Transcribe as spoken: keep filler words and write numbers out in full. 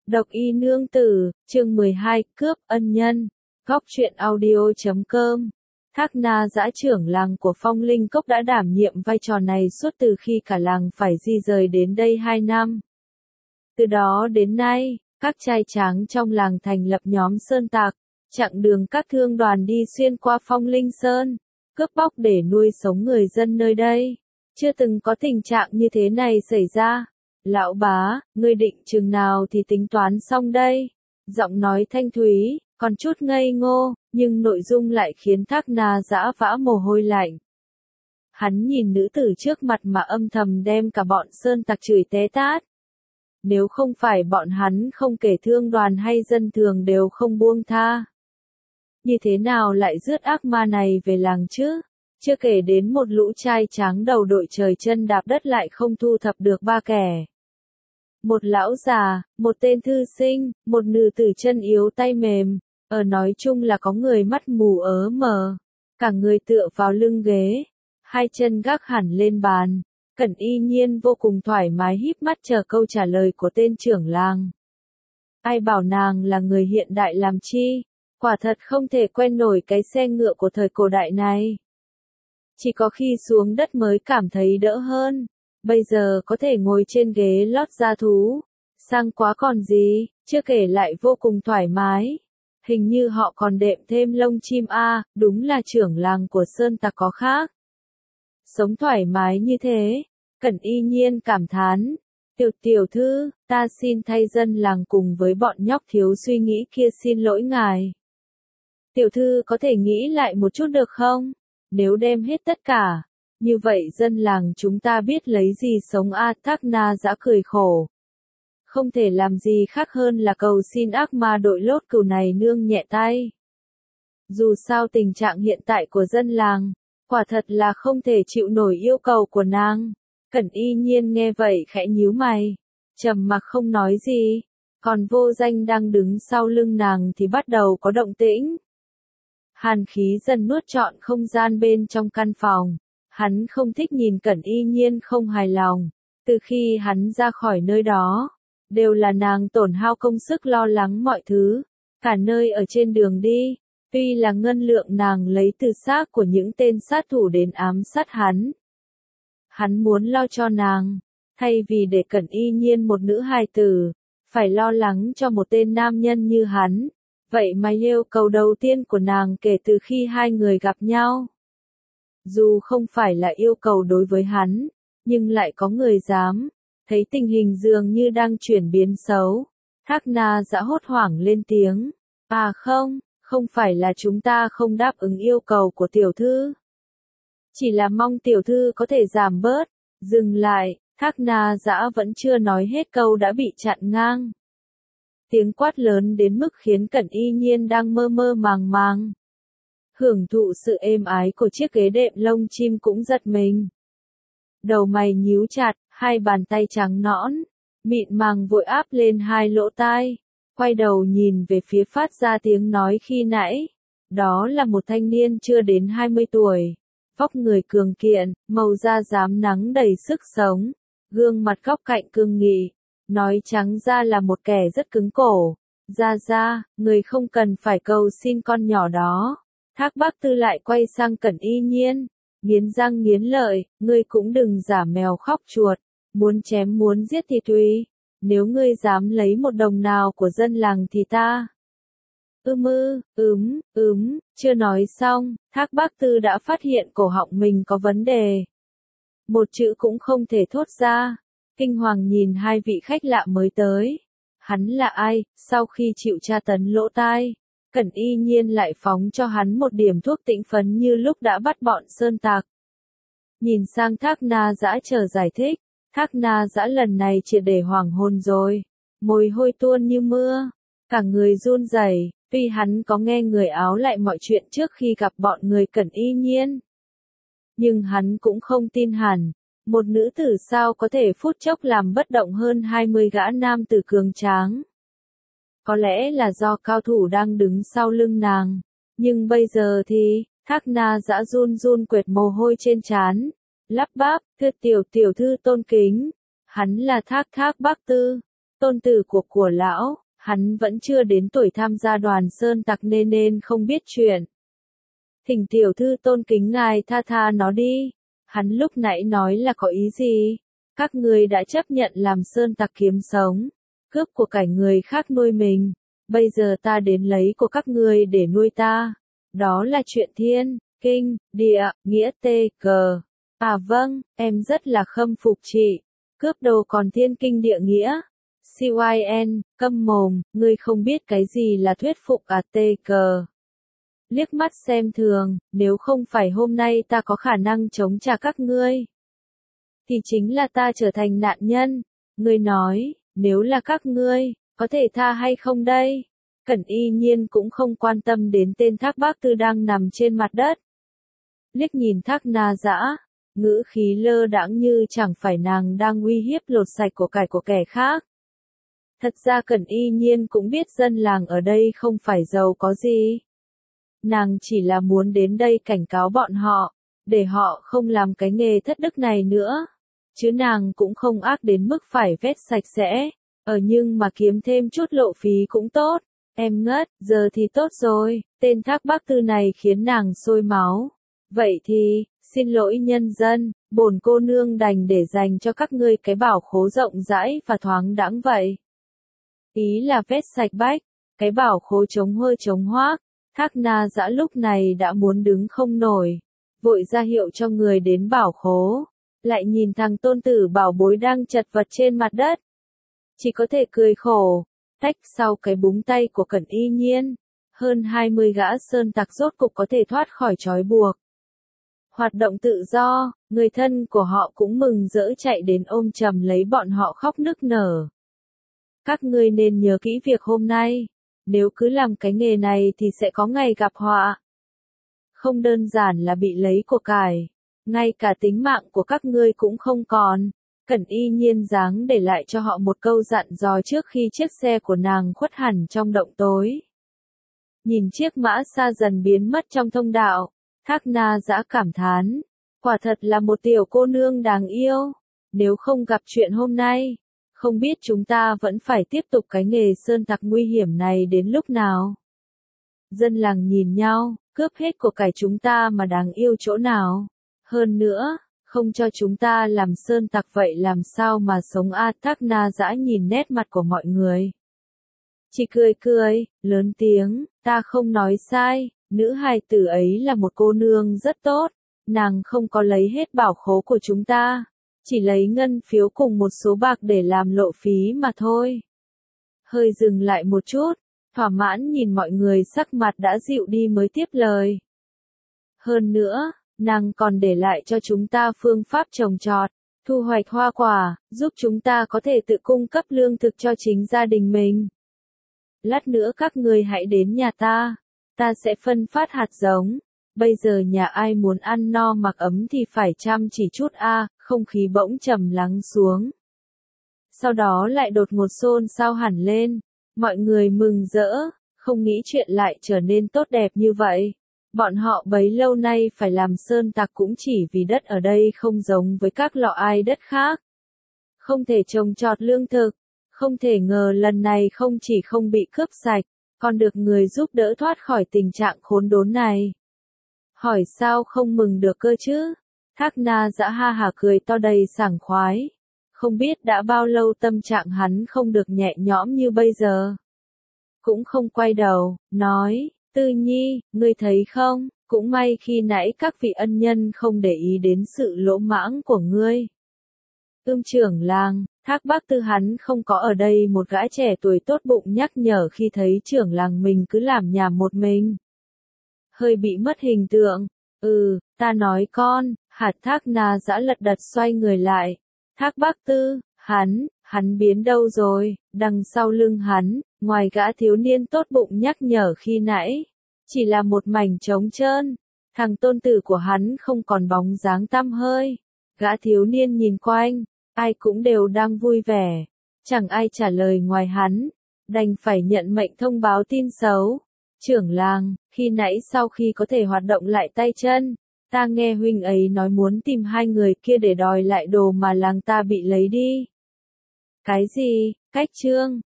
Độc y nương tử, chương mười hai, cướp ân nhân. Góc truyện audio chấm com. Thác Na dã trưởng làng của Phong Linh Cốc đã đảm nhiệm vai trò này suốt từ khi cả làng phải di rời đến đây hai năm. Từ đó đến nay, các trai tráng trong làng thành lập nhóm sơn tạc, chặng đường các thương đoàn đi xuyên qua Phong Linh Sơn, cướp bóc để nuôi sống người dân nơi đây. Chưa từng có tình trạng như thế này xảy ra. Lão bá, ngươi định chừng nào thì tính toán xong đây? Giọng nói thanh thúy, còn chút ngây ngô, nhưng nội dung lại khiến Thác Na dã vã mồ hôi lạnh. Hắn nhìn nữ tử trước mặt mà âm thầm đem cả bọn sơn tặc chửi té tát. Nếu không phải bọn hắn không kể thương đoàn hay dân thường đều không buông tha. Như thế nào lại rước ác ma này về làng chứ? Chưa kể đến một lũ trai tráng đầu đội trời chân đạp đất lại không thu thập được ba kẻ. Một lão già, một tên thư sinh, một nữ tử chân yếu tay mềm, ở nói chung là có người mắt mù ớ mờ, cả người tựa vào lưng ghế, hai chân gác hẳn lên bàn, Cẩn Y Nhiên vô cùng thoải mái híp mắt chờ câu trả lời của tên trưởng làng. Ai bảo nàng là người hiện đại làm chi, quả thật không thể quen nổi cái xe ngựa của thời cổ đại này. Chỉ có khi xuống đất mới cảm thấy đỡ hơn. Bây giờ có thể ngồi trên ghế lót da thú, sang quá còn gì, chưa kể lại vô cùng thoải mái. Hình như họ còn đệm thêm lông chim a, à, đúng là trưởng làng của sơn tặc có khác. Sống thoải mái như thế, Cẩn Y Nhiên cảm thán, tiểu tiểu thư, ta xin thay dân làng cùng với bọn nhóc thiếu suy nghĩ kia xin lỗi ngài. Tiểu thư có thể nghĩ lại một chút được không? Nếu đem hết tất cả, như vậy dân làng chúng ta biết lấy gì sống a? Thác Na dã cười khổ. Không thể làm gì khác hơn là cầu xin ác ma đội lốt cừu này nương nhẹ tay. Dù sao tình trạng hiện tại của dân làng, quả thật là không thể chịu nổi yêu cầu của nàng. Cẩn Y Nhiên nghe vậy khẽ nhíu mày, trầm mặc không nói gì, còn Vô Danh đang đứng sau lưng nàng thì bắt đầu có động tĩnh. Hàn khí dần nuốt trọn không gian bên trong căn phòng. Hắn không thích nhìn Cẩn Y Nhiên không hài lòng. Từ khi hắn ra khỏi nơi đó, đều là nàng tổn hao công sức lo lắng mọi thứ, cả nơi ở trên đường đi. Tuy là ngân lượng nàng lấy từ xác của những tên sát thủ đến ám sát hắn. Hắn muốn lo cho nàng, thay vì để Cẩn Y Nhiên một nữ hài tử, phải lo lắng cho một tên nam nhân như hắn. Vậy mà yêu cầu đầu tiên của nàng kể từ khi hai người gặp nhau. Dù không phải là yêu cầu đối với hắn, nhưng lại có người dám, thấy tình hình dường như đang chuyển biến xấu. Thác Na dã hốt hoảng lên tiếng, à không, không phải là chúng ta không đáp ứng yêu cầu của tiểu thư. Chỉ là mong tiểu thư có thể giảm bớt, dừng lại, Thác Na dã vẫn chưa nói hết câu đã bị chặn ngang. Tiếng quát lớn đến mức khiến Cẩn Y Nhiên đang mơ mơ màng màng. Hưởng thụ sự êm ái của chiếc ghế đệm lông chim cũng giật mình. Đầu mày nhíu chặt, hai bàn tay trắng nõn, mịn màng vội áp lên hai lỗ tai, quay đầu nhìn về phía phát ra tiếng nói khi nãy. Đó là một thanh niên chưa đến hai mươi tuổi, vóc người cường kiện, màu da rám nắng đầy sức sống, gương mặt góc cạnh cương nghị, nói trắng ra là một kẻ rất cứng cổ. Ra ra, người không cần phải cầu xin con nhỏ đó. Thác Bác Tư lại quay sang Cẩn Y Nhiên, nghiến răng nghiến lợi, ngươi cũng đừng giả mèo khóc chuột, muốn chém muốn giết thì tùy, nếu ngươi dám lấy một đồng nào của dân làng thì ta. Ưm ư, ướm, ướm, chưa nói xong, Thác Bác Tư đã phát hiện cổ họng mình có vấn đề. Một chữ cũng không thể thốt ra, kinh hoàng nhìn hai vị khách lạ mới tới. Hắn là ai, sau khi chịu tra tấn lỗ tai? Cẩn Y Nhiên lại phóng cho hắn một điểm thuốc tĩnh phấn như lúc đã bắt bọn sơn tạc. Nhìn sang Thác Na dã chờ giải thích, Thác Na dã lần này triệt để hoảng hồn rồi, mồ hôi tuôn như mưa, cả người run rẩy. Tuy hắn có nghe người áo lại mọi chuyện trước khi gặp bọn người Cẩn Y Nhiên, nhưng hắn cũng không tin hẳn, một nữ tử sao có thể phút chốc làm bất động hơn hai mươi gã nam tử cường tráng. Có lẽ là do cao thủ đang đứng sau lưng nàng, nhưng bây giờ thì, Thác Na dã run run quệt mồ hôi trên trán, lắp bắp, thưa tiểu tiểu thư tôn kính, hắn là Thác Thác Bác Tư, tôn tử của của lão, hắn vẫn chưa đến tuổi tham gia đoàn sơn tặc nên nên không biết chuyện. Thỉnh tiểu thư tôn kính ngài tha tha nó đi. Hắn lúc nãy nói là có ý gì? Các ngươi đã chấp nhận làm sơn tặc kiếm sống, cướp của cải người khác nuôi mình. Bây giờ ta đến lấy của các ngươi để nuôi ta. Đó là chuyện thiên, kinh, địa, nghĩa tê, cờ. À vâng, em rất là khâm phục chị. Cướp đồ còn thiên kinh địa nghĩa. cyn, câm mồm, ngươi không biết cái gì là thuyết phục à tê cờ. Liếc mắt xem thường, nếu không phải hôm nay ta có khả năng chống trả các ngươi, thì chính là ta trở thành nạn nhân. Ngươi nói, nếu là các ngươi, có thể tha hay không đây? Cẩn Y Nhiên cũng không quan tâm đến tên Thác Bác Tư đang nằm trên mặt đất. Liếc nhìn Thác Na Dã, ngữ khí lơ đãng như chẳng phải nàng đang uy hiếp lột sạch của cải của kẻ khác. Thật ra Cẩn Y Nhiên cũng biết dân làng ở đây không phải giàu có gì. Nàng chỉ là muốn đến đây cảnh cáo bọn họ, để họ không làm cái nghề thất đức này nữa. Chứ nàng cũng không ác đến mức phải vét sạch sẽ, ở nhưng mà kiếm thêm chút lộ phí cũng tốt. Em ngất, giờ thì tốt rồi, tên Thác Bác Tư này khiến nàng sôi máu. Vậy thì, xin lỗi nhân dân, bổn cô nương đành để dành cho các ngươi cái bảo khố rộng rãi và thoáng đãng vậy. Ý là vét sạch bách, cái bảo khố chống hơ chống hoác. Thác Na Dã lúc này đã muốn đứng không nổi, vội ra hiệu cho người đến bảo khố, lại nhìn thằng tôn tử bảo bối đang chật vật trên mặt đất. Chỉ có thể cười khổ, tách sau cái búng tay của Cẩn Y Nhiên, hơn hai mươi gã sơn tặc rốt cục có thể thoát khỏi trói buộc. Hoạt động tự do, người thân của họ cũng mừng rỡ chạy đến ôm chầm lấy bọn họ khóc nức nở. Các ngươi nên nhớ kỹ việc hôm nay. Nếu cứ làm cái nghề này thì sẽ có ngày gặp họa. Không đơn giản là bị lấy của cải, ngay cả tính mạng của các ngươi cũng không còn. Cẩn Y Nhiên dáng để lại cho họ một câu dặn dò trước khi chiếc xe của nàng khuất hẳn trong động tối. Nhìn chiếc mã xa dần biến mất trong thông đạo, Thác Na Dã cảm thán, quả thật là một tiểu cô nương đáng yêu. Nếu không gặp chuyện hôm nay, không biết chúng ta vẫn phải tiếp tục cái nghề sơn tặc nguy hiểm này đến lúc nào. Dân làng nhìn nhau, cướp hết của cải chúng ta mà đáng yêu chỗ nào. Hơn nữa, không cho chúng ta làm sơn tặc vậy làm sao mà sống a? Thác Na Dã nhìn nét mặt của mọi người. Chỉ cười cười, lớn tiếng, ta không nói sai, nữ hài tử ấy là một cô nương rất tốt, nàng không có lấy hết bảo khố của chúng ta. Chỉ lấy ngân phiếu cùng một số bạc để làm lộ phí mà thôi. Hơi dừng lại một chút, thỏa mãn nhìn mọi người sắc mặt đã dịu đi mới tiếp lời. Hơn nữa, nàng còn để lại cho chúng ta phương pháp trồng trọt, thu hoạch hoa quả, giúp chúng ta có thể tự cung cấp lương thực cho chính gia đình mình. Lát nữa các người hãy đến nhà ta, ta sẽ phân phát hạt giống. Bây giờ nhà ai muốn ăn no mặc ấm thì phải chăm chỉ chút a. Không khí bỗng trầm lắng xuống. Sau đó lại đột ngột xôn xao hẳn lên, mọi người mừng rỡ, không nghĩ chuyện lại trở nên tốt đẹp như vậy. Bọn họ bấy lâu nay phải làm sơn tặc cũng chỉ vì đất ở đây không giống với các lọ ai đất khác. Không thể trồng trọt lương thực, không thể ngờ lần này không chỉ không bị cướp sạch, còn được người giúp đỡ thoát khỏi tình trạng khốn đốn này. Hỏi sao không mừng được cơ chứ? Thác Na Dã ha hả cười to đầy sảng khoái. Không biết đã bao lâu tâm trạng hắn không được nhẹ nhõm như bây giờ. Cũng không quay đầu, nói, Tư Nhi, ngươi thấy không, cũng may khi nãy các vị ân nhân không để ý đến sự lỗ mãng của ngươi. Ưm trưởng làng, Thác Bác Tư hắn không có ở đây một gã trẻ tuổi tốt bụng nhắc nhở khi thấy trưởng làng mình cứ làm nhảm một mình. Hơi bị mất hình tượng. Ừ, ta nói con, hạt Thác Na Dã lật đật xoay người lại. Thác Bác Tư, hắn, hắn biến đâu rồi? Đằng sau lưng hắn, ngoài gã thiếu niên tốt bụng nhắc nhở khi nãy, chỉ là một mảnh trống trơn. Thằng tôn tử của hắn không còn bóng dáng tăm hơi. Gã thiếu niên nhìn quanh, ai cũng đều đang vui vẻ. Chẳng ai trả lời ngoài hắn, đành phải nhận mệnh thông báo tin xấu. Trưởng làng, khi nãy sau khi có thể hoạt động lại tay chân, ta nghe huynh ấy nói muốn tìm hai người kia để đòi lại đồ mà làng ta bị lấy đi. Cái gì? Cách chương